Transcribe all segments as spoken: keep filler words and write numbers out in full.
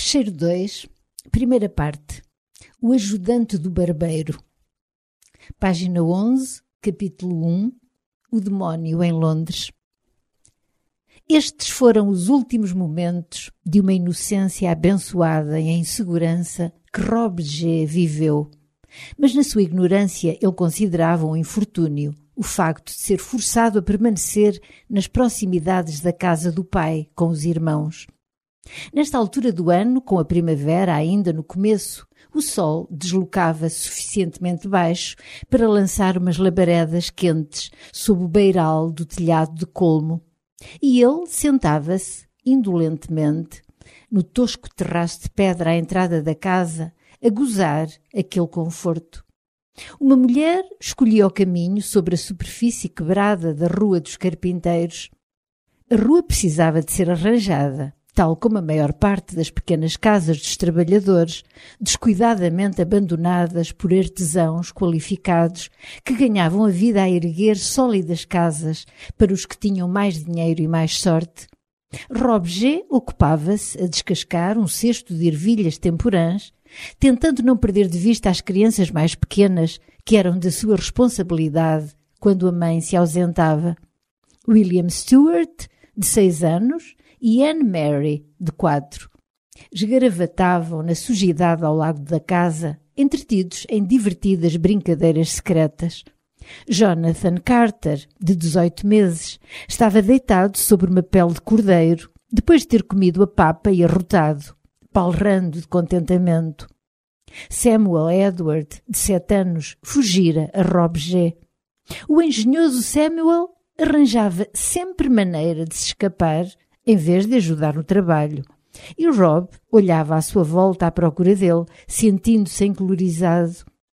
Fecheiro dois, primeira parte. O ajudante do barbeiro. Página onze, capítulo um. O demónio em Londres. Estes foram os últimos momentos de uma inocência abençoada e em segurança que Rob G. viveu. Mas na sua ignorância ele considerava um infortúnio o facto de ser forçado a permanecer nas proximidades da casa do pai com os irmãos. Nesta altura do ano, com a primavera ainda no começo, o sol deslocava-se suficientemente baixo para lançar umas labaredas quentes sob o beiral do telhado de colmo, e ele sentava-se, indolentemente, no tosco terraço de pedra à entrada da casa, a gozar aquele conforto. Uma mulher escolhia o caminho sobre a superfície quebrada da Rua dos Carpinteiros. A rua precisava de ser arranjada, tal como a maior parte das pequenas casas dos trabalhadores, descuidadamente abandonadas por artesãos qualificados que ganhavam a vida a erguer sólidas casas para os que tinham mais dinheiro e mais sorte. Rob G. ocupava-se a descascar um cesto de ervilhas temporãs, tentando não perder de vista as crianças mais pequenas que eram da sua responsabilidade quando a mãe se ausentava. William Stewart, de seis anos, e Anne Mary, de quatro. Esgaravatavam na sujidade ao lado da casa, entretidos em divertidas brincadeiras secretas. Jonathan Carter, de dezoito meses, estava deitado sobre uma pele de cordeiro, depois de ter comido a papa e arrotado, palrando de contentamento. Samuel Edward, de sete anos, fugira a Rob G. O engenhoso Samuel arranjava sempre maneira de se escapar em vez de ajudar no trabalho. E Rob olhava à sua volta à procura dele, sentindo-se encolorizado.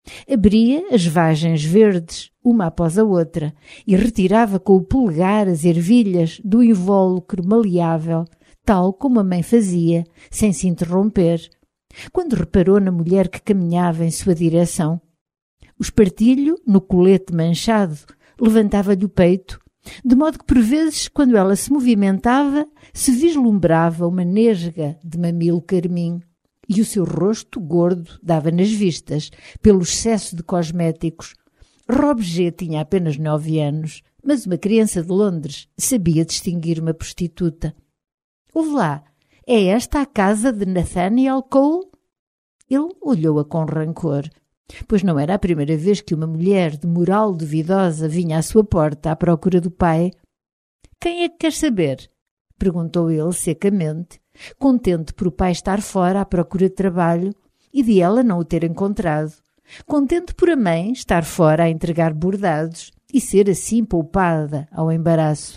Abria as vagens verdes, uma após a outra, e retirava com o polegar as ervilhas do invólucro maleável, tal como a mãe fazia, sem se interromper, quando reparou na mulher que caminhava em sua direção. O espartilho, no colete manchado, levantava-lhe o peito, de modo que, por vezes, quando ela se movimentava, se vislumbrava uma nesga de mamilo carmim, e o seu rosto gordo dava nas vistas, pelo excesso de cosméticos. Rob G. tinha apenas nove anos, mas uma criança de Londres sabia distinguir uma prostituta. Ouve lá, é esta a casa de Nathaniel Cole? Ele olhou-a com rancor, pois não era a primeira vez que uma mulher de moral duvidosa vinha à sua porta à procura do pai. Quem é que quer saber? Perguntou ele secamente, contente por o pai estar fora à procura de trabalho e de ela não o ter encontrado, contente por a mãe estar fora a entregar bordados e ser assim poupada ao embaraço.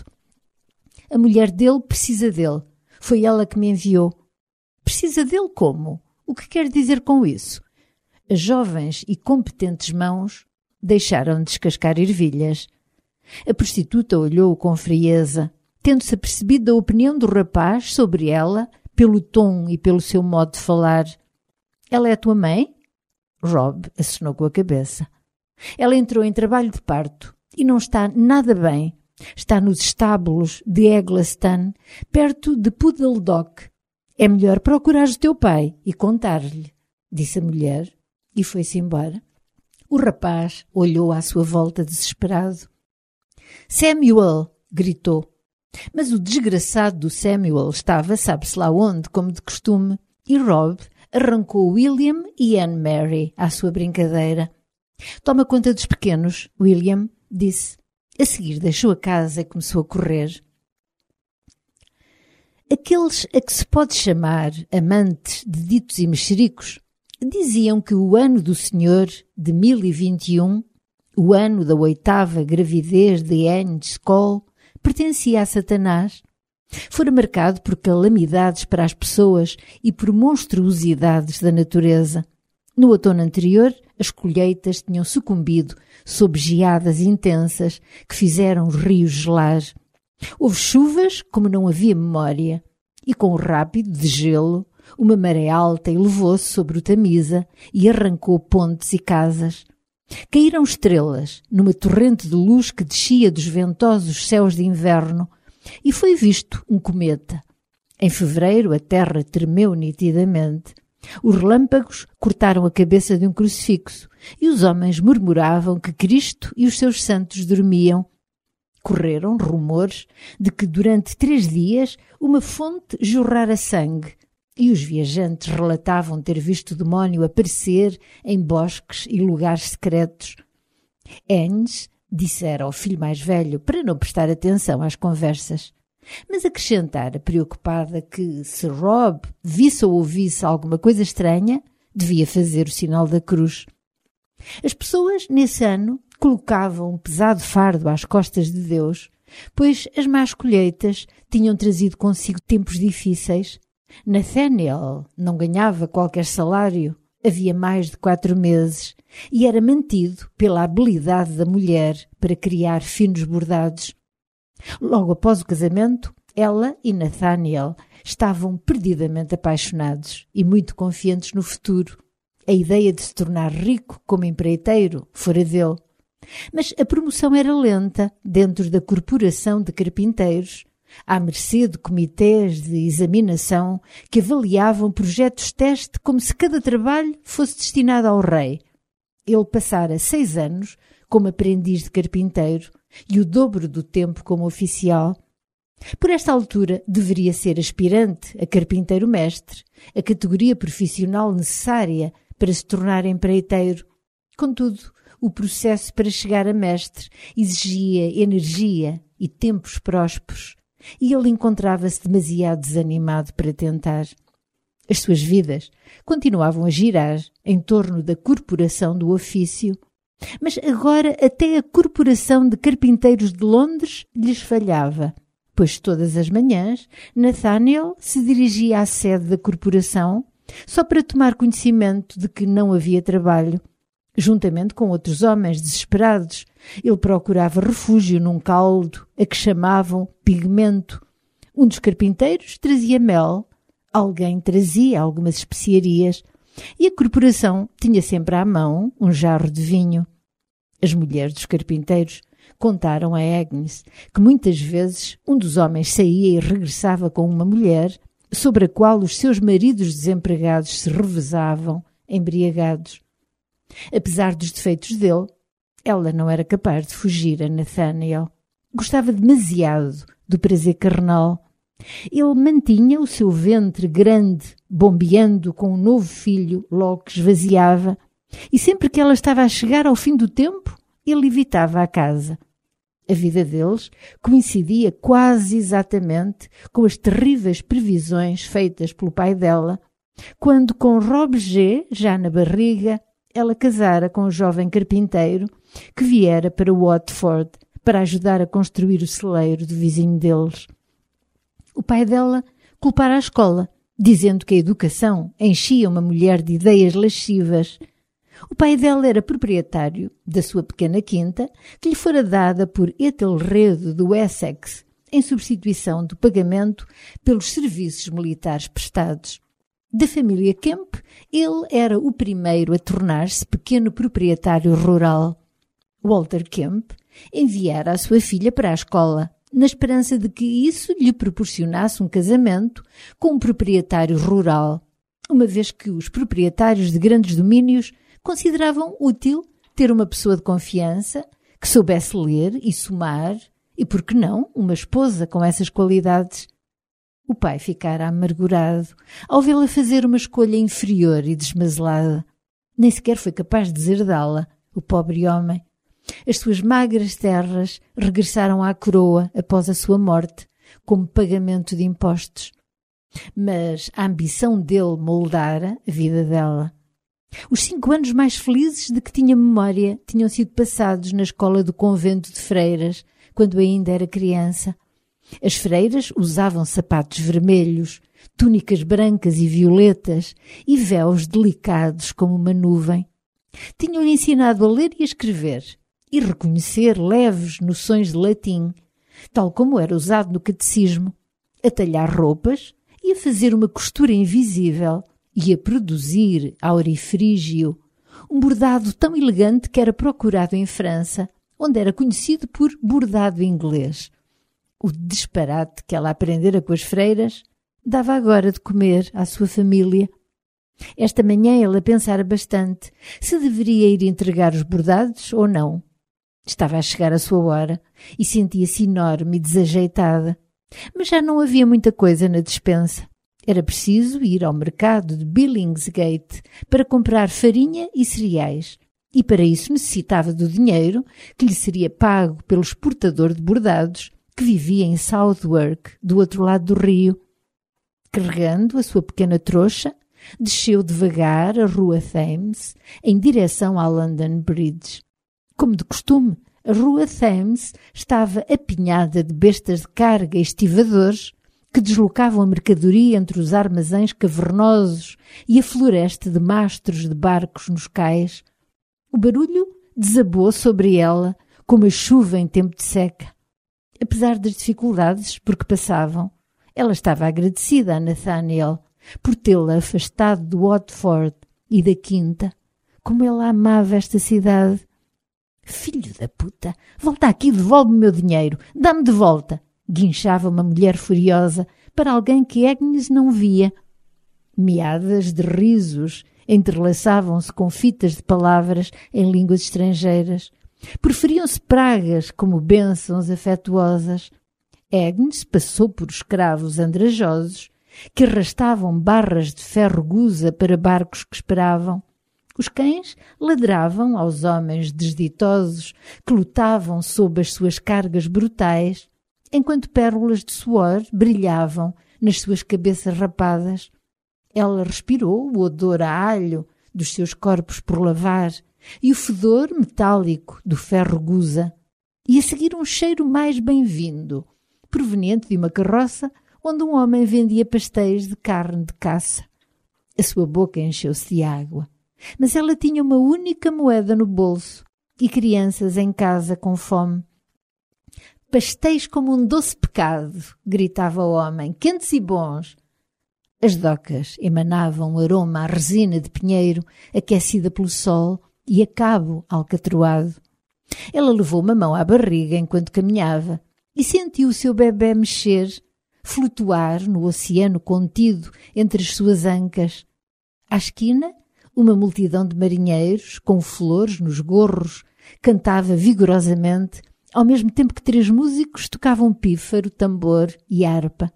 A mulher dele precisa dele. Foi ela que me enviou. Precisa dele como? O que quer dizer com isso? As jovens e competentes mãos deixaram de descascar ervilhas. A prostituta olhou-o com frieza, tendo-se apercebido da opinião do rapaz sobre ela, pelo tom e pelo seu modo de falar. Ela é a tua mãe? Rob acenou com a cabeça. Ela entrou em trabalho de parto e não está nada bem. Está nos estábulos de Eggleston, perto de Puddledock. É melhor procurares o teu pai e contar-lhe, disse a mulher, e foi-se embora. O rapaz olhou à sua volta desesperado. Samuel! Gritou. Mas o desgraçado do Samuel estava, sabe-se lá onde, como de costume, e Rob arrancou William e Anne Mary à sua brincadeira. Toma conta dos pequenos, William, disse. A seguir deixou a casa e começou a correr. Aqueles a que se pode chamar amantes de ditos e mexericos diziam que o ano do Senhor de mil e vinte e um, o ano da oitava gravidez de Anne Skoll, pertencia a Satanás. Fora marcado por calamidades para as pessoas e por monstruosidades da natureza. No outono anterior, as colheitas tinham sucumbido sob geadas intensas que fizeram os rios gelar. Houve chuvas como não havia memória, e com o rápido de gelo, uma maré alta elevou-se sobre o Tamisa e arrancou pontes e casas. Caíram estrelas numa torrente de luz que descia dos ventosos céus de inverno, e foi visto um cometa. Em fevereiro a terra tremeu nitidamente. Os relâmpagos cortaram a cabeça de um crucifixo e os homens murmuravam que Cristo e os seus santos dormiam. Correram rumores de que durante três dias uma fonte jorrara sangue e os viajantes relatavam ter visto o demónio aparecer em bosques e lugares secretos. Agnes dissera ao filho mais velho para não prestar atenção às conversas, mas acrescentara, preocupada, que se Rob visse ou ouvisse alguma coisa estranha, devia fazer o sinal da cruz. As pessoas, nesse ano, colocavam um pesado fardo às costas de Deus, pois as más colheitas tinham trazido consigo tempos difíceis. Nathaniel não ganhava qualquer salário, havia mais de quatro meses, e era mantido pela habilidade da mulher para criar finos bordados. Logo após o casamento, ela e Nathaniel estavam perdidamente apaixonados e muito confiantes no futuro. A ideia de se tornar rico como empreiteiro fora dele. Mas a promoção era lenta dentro da corporação de carpinteiros, à mercê de comitês de examinação que avaliavam projetos-teste como se cada trabalho fosse destinado ao rei. Ele passara seis anos como aprendiz de carpinteiro e o dobro do tempo como oficial. Por esta altura deveria ser aspirante a carpinteiro-mestre, a categoria profissional necessária para se tornar empreiteiro. Contudo, o processo para chegar a mestre exigia energia e tempos prósperos, e ele encontrava-se demasiado desanimado para tentar. As suas vidas continuavam a girar em torno da corporação do ofício, mas agora até a Corporação de Carpinteiros de Londres lhes falhava, pois todas as manhãs Nathaniel se dirigia à sede da corporação só para tomar conhecimento de que não havia trabalho. Juntamente com outros homens desesperados, ele procurava refúgio num caldo a que chamavam pigmento. Um dos carpinteiros trazia mel, alguém trazia algumas especiarias e a corporação tinha sempre à mão um jarro de vinho. As mulheres dos carpinteiros contaram a Agnes que muitas vezes um dos homens saía e regressava com uma mulher sobre a qual os seus maridos desempregados se revezavam, embriagados. Apesar dos defeitos dele, ela não era capaz de fugir a Nathaniel. Gostava demasiado do prazer carnal. Ele mantinha o seu ventre grande, bombeando com um novo filho logo que esvaziava, e sempre que ela estava a chegar ao fim do tempo, ele evitava a casa. A vida deles coincidia quase exatamente com as terríveis previsões feitas pelo pai dela, quando, com Rob G. já na barriga, ela casara com o jovem carpinteiro que viera para Watford para ajudar a construir o celeiro do vizinho deles. O pai dela culpara a escola, dizendo que a educação enchia uma mulher de ideias lascivas. O pai dela era proprietário da sua pequena quinta, que lhe fora dada por Ethelredo do Essex, em substituição do pagamento pelos serviços militares prestados. Da família Kemp, ele era o primeiro a tornar-se pequeno proprietário rural. Walter Kemp enviara a sua filha para a escola, na esperança de que isso lhe proporcionasse um casamento com um proprietário rural, uma vez que os proprietários de grandes domínios consideravam útil ter uma pessoa de confiança que soubesse ler e somar e, por que não, uma esposa com essas qualidades. O pai ficara amargurado ao vê-la fazer uma escolha inferior e desmazelada. Nem sequer foi capaz de deserdá-la, o pobre homem. As suas magras terras regressaram à coroa após a sua morte, como pagamento de impostos. Mas a ambição dele moldara a vida dela. Os cinco anos mais felizes de que tinha memória tinham sido passados na escola do convento de freiras, quando ainda era criança. As freiras usavam sapatos vermelhos, túnicas brancas e violetas e véus delicados como uma nuvem. Tinham-lhe ensinado a ler e a escrever e reconhecer leves noções de latim, tal como era usado no catecismo, a talhar roupas e a fazer uma costura invisível e a produzir aurifrígio, um bordado tão elegante que era procurado em França, onde era conhecido por bordado inglês. O disparate que ela aprendera com as freiras dava agora de comer à sua família. Esta manhã ela pensara bastante se deveria ir entregar os bordados ou não. Estava a chegar a sua hora e sentia-se enorme e desajeitada. Mas já não havia muita coisa na despensa. Era preciso ir ao mercado de Billingsgate para comprar farinha e cereais. E para isso necessitava do dinheiro que lhe seria pago pelo exportador de bordados que vivia em Southwark, do outro lado do rio. Carregando a sua pequena trouxa, desceu devagar a rua Thames em direção à London Bridge. Como de costume, a rua Thames estava apinhada de bestas de carga e estivadores que deslocavam a mercadoria entre os armazéns cavernosos e a floresta de mastros de barcos nos cais. O barulho desabou sobre ela como a chuva em tempo de seca. Apesar das dificuldades por que passavam, ela estava agradecida a Nathaniel por tê-la afastado do Watford e da Quinta. Como ela amava esta cidade! Filho da puta! Volta aqui e devolve o meu dinheiro! Dá-me de volta! Guinchava uma mulher furiosa para alguém que Agnes não via. Meadas de risos entrelaçavam-se com fitas de palavras em línguas estrangeiras. Preferiam-se pragas como bênçãos afetuosas. Agnes passou por escravos andrajosos que arrastavam barras de ferro gusa para barcos que esperavam. Os cães ladravam aos homens desditosos que lutavam sob as suas cargas brutais, enquanto pérolas de suor brilhavam nas suas cabeças rapadas. Ela respirou o odor a alho dos seus corpos por lavar e o fedor metálico do ferro gusa, e a seguir um cheiro mais bem-vindo, proveniente de uma carroça onde um homem vendia pastéis de carne de caça. A sua boca encheu-se de água, mas ela tinha uma única moeda no bolso e crianças em casa com fome. Pastéis como um doce pecado, gritava o homem, quentes e bons. As docas emanavam um aroma à resina de pinheiro aquecida pelo sol e a cabo alcatroado. Ela levou uma mão à barriga enquanto caminhava e sentiu o seu bebê mexer, flutuar no oceano contido entre as suas ancas. À esquina, uma multidão de marinheiros, com flores nos gorros, cantava vigorosamente, ao mesmo tempo que três músicos tocavam pífaro, tambor e harpa.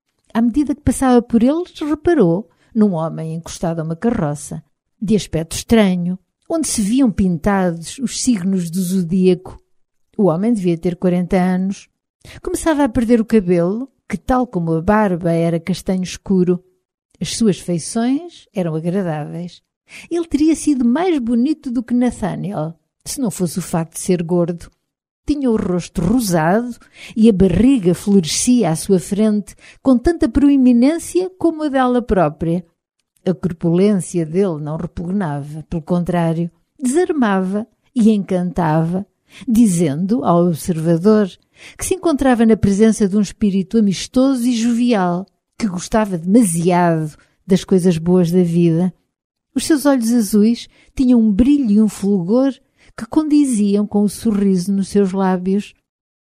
À medida que passava por eles, reparou num homem encostado a uma carroça, de aspecto estranho, onde se viam pintados os signos do zodíaco. O homem devia ter quarenta anos. Começava a perder o cabelo, que, tal como a barba, era castanho escuro. As suas feições eram agradáveis. Ele teria sido mais bonito do que Nathaniel, se não fosse o facto de ser gordo. Tinha o rosto rosado e a barriga florescia à sua frente com tanta proeminência como a dela própria. A corpulência dele não repugnava, pelo contrário, desarmava e encantava, dizendo ao observador que se encontrava na presença de um espírito amistoso e jovial, que gostava demasiado das coisas boas da vida. Os seus olhos azuis tinham um brilho e um fulgor que condiziam com o sorriso nos seus lábios.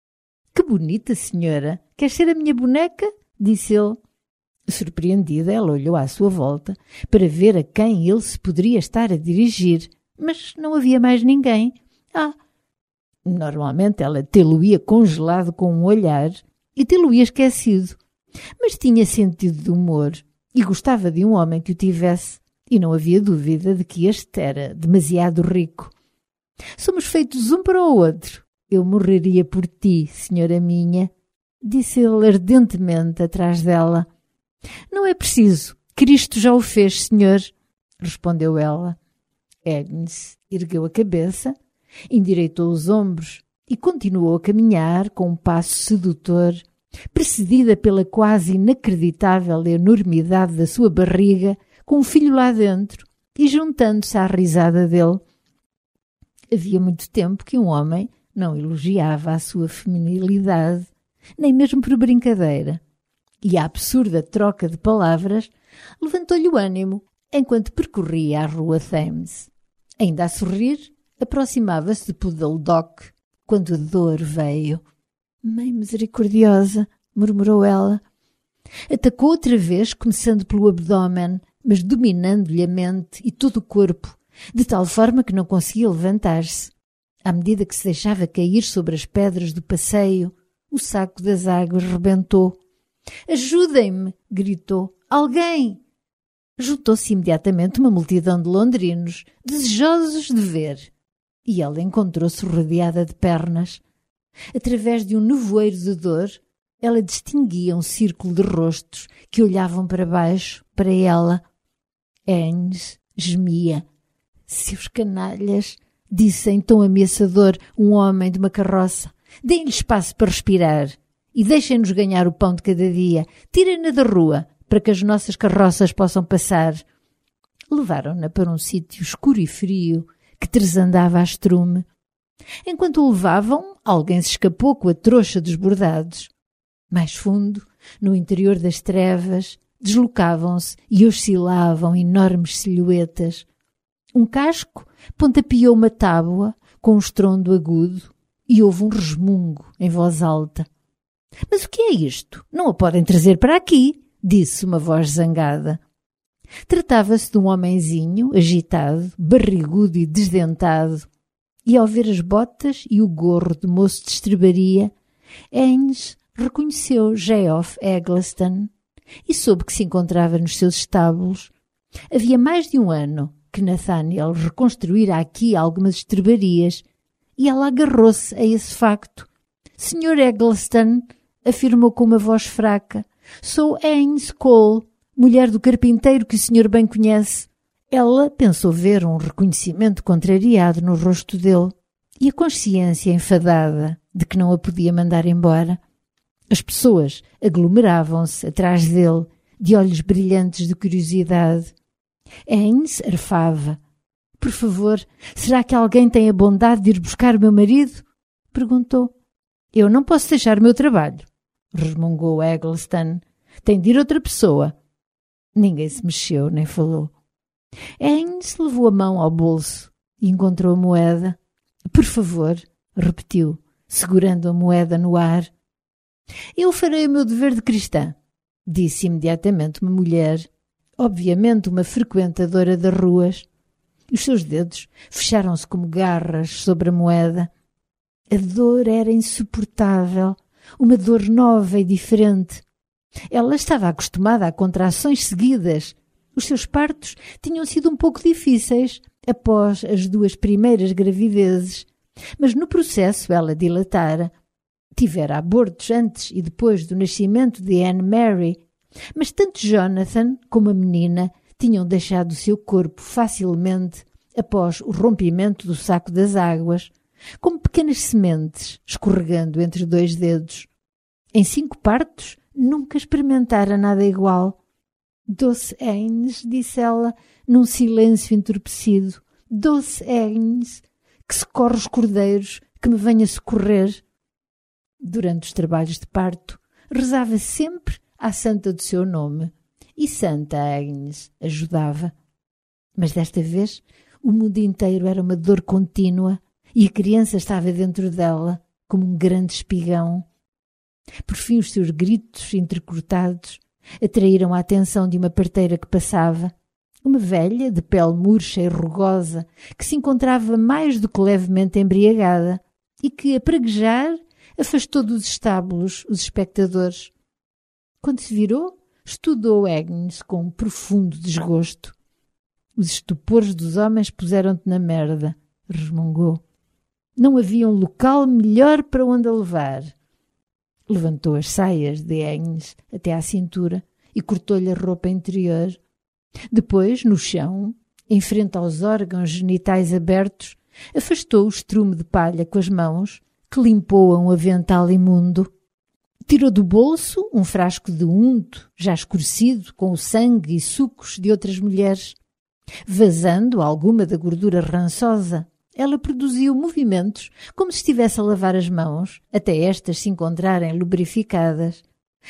— Que bonita senhora! Quer ser a minha boneca? Disse ele. Surpreendida, ela olhou à sua volta para ver a quem ele se poderia estar a dirigir, mas não havia mais ninguém. Ah! Normalmente ela tê-lo-ia congelado com um olhar e tê-lo-ia esquecido, mas tinha sentido de humor e gostava de um homem que o tivesse, e não havia dúvida de que este era demasiado rico. — Somos feitos um para o outro. Eu morreria por ti, senhora minha, disse ele ardentemente atrás dela. — Não é preciso. Cristo já o fez, senhor, respondeu ela. Agnes ergueu a cabeça, endireitou os ombros e continuou a caminhar com um passo sedutor, precedida pela quase inacreditável enormidade da sua barriga, com um filho lá dentro e juntando-se à risada dele. Havia muito tempo que um homem não elogiava a sua feminilidade, nem mesmo por brincadeira, e a absurda troca de palavras levantou-lhe o ânimo enquanto percorria a rua Thames. Ainda a sorrir, aproximava-se de Puddle Dock, quando a dor veio. — Mãe misericordiosa, murmurou ela. Atacou outra vez, começando pelo abdômen, mas dominando-lhe a mente e todo o corpo, de tal forma que não conseguia levantar-se. À medida que se deixava cair sobre as pedras do passeio, o saco das águas rebentou. «Ajudem-me!» gritou. «Alguém!» Juntou-se imediatamente uma multidão de londrinos, desejosos de ver. E ela encontrou-se rodeada de pernas. Através de um nevoeiro de dor, ela distinguia um círculo de rostos que olhavam para baixo, para ela. Agnes gemia. «Seus canalhas!» disse em tom ameaçador um homem de uma carroça. «Deem-lhe espaço para respirar e deixem-nos ganhar o pão de cada dia. Tirem-na da rua para que as nossas carroças possam passar.» Levaram-na para um sítio escuro e frio que tresandava a estrume. Enquanto o levavam, alguém se escapou com a trouxa dos bordados. Mais fundo, no interior das trevas, deslocavam-se e oscilavam enormes silhuetas. Um casco pontapeou uma tábua com um estrondo agudo e houve um resmungo em voz alta. «Mas o que é isto? Não a podem trazer para aqui!» disse uma voz zangada. Tratava-se de um homenzinho agitado, barrigudo e desdentado, e ao ver as botas e o gorro de moço de estrebaria, Agnes reconheceu Geoff Eggleston e soube que se encontrava nos seus estábulos. Havia mais de um ano que Nathaniel reconstruíra aqui algumas estrebarias e ela agarrou-se a esse facto. senhor Eggleston, afirmou com uma voz fraca, sou Agnes Cole, mulher do carpinteiro que o senhor bem conhece. Ela pensou ver um reconhecimento contrariado no rosto dele e a consciência enfadada de que não a podia mandar embora. As pessoas aglomeravam-se atrás dele, de olhos brilhantes de curiosidade. Agnes arfava. Por favor, será que alguém tem a bondade de ir buscar o meu marido? Perguntou. Eu não posso deixar o meu trabalho, resmungou Eggleston. Tem de ir outra pessoa. Ninguém se mexeu nem falou. Agnes levou a mão ao bolso e encontrou a moeda. Por favor, repetiu, segurando a moeda no ar. Eu farei o meu dever de cristã, disse imediatamente uma mulher, obviamente uma frequentadora das ruas. Os seus dedos fecharam-se como garras sobre a moeda. A dor era insuportável, uma dor nova e diferente. Ela estava acostumada a contrações seguidas. Os seus partos tinham sido um pouco difíceis após as duas primeiras gravidezes, mas no processo ela dilatara. Tivera abortos antes e depois do nascimento de Anne Mary, mas tanto Jonathan como a menina tinham deixado o seu corpo facilmente após o rompimento do saco das águas, como pequenas sementes escorregando entre dois dedos. Em cinco partos, nunca experimentara nada igual. Doce Agnes, disse ela, num silêncio entorpecido, doce Agnes, que socorre os cordeiros, que me venha socorrer. Durante os trabalhos de parto, rezava sempre à santa do seu nome, e Santa Agnes ajudava. Mas desta vez, o mundo inteiro era uma dor contínua, e a criança estava dentro dela, como um grande espigão. Por fim, os seus gritos entrecortados atraíram a atenção de uma parteira que passava, uma velha de pele murcha e rugosa, que se encontrava mais do que levemente embriagada e que, a praguejar, afastou dos estábulos os espectadores. Quando se virou, estudou Agnes com um profundo desgosto. Os estupores dos homens puseram-te na merda, resmungou. Não havia um local melhor para onde a levar. Levantou as saias de Agnes até à cintura e cortou-lhe a roupa interior. Depois, no chão, em frente aos órgãos genitais abertos, afastou o estrume de palha com as mãos, que limpou a um avental imundo. Tirou do bolso um frasco de unto, já escurecido, com o sangue e sucos de outras mulheres. Vazando alguma da gordura rançosa, ela produziu movimentos como se estivesse a lavar as mãos, até estas se encontrarem lubrificadas.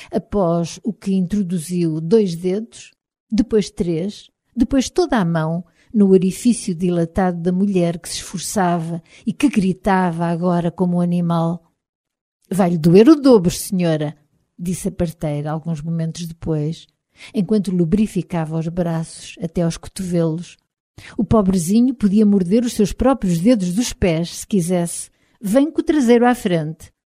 Após o que introduziu dois dedos, depois três, depois toda a mão, no orifício dilatado da mulher que se esforçava e que gritava agora como um animal. «Vai-lhe doer o dobro, senhora!» disse a parteira alguns momentos depois, enquanto lubrificava os braços até aos cotovelos. O pobrezinho podia morder os seus próprios dedos dos pés, se quisesse. Vem com o traseiro à frente.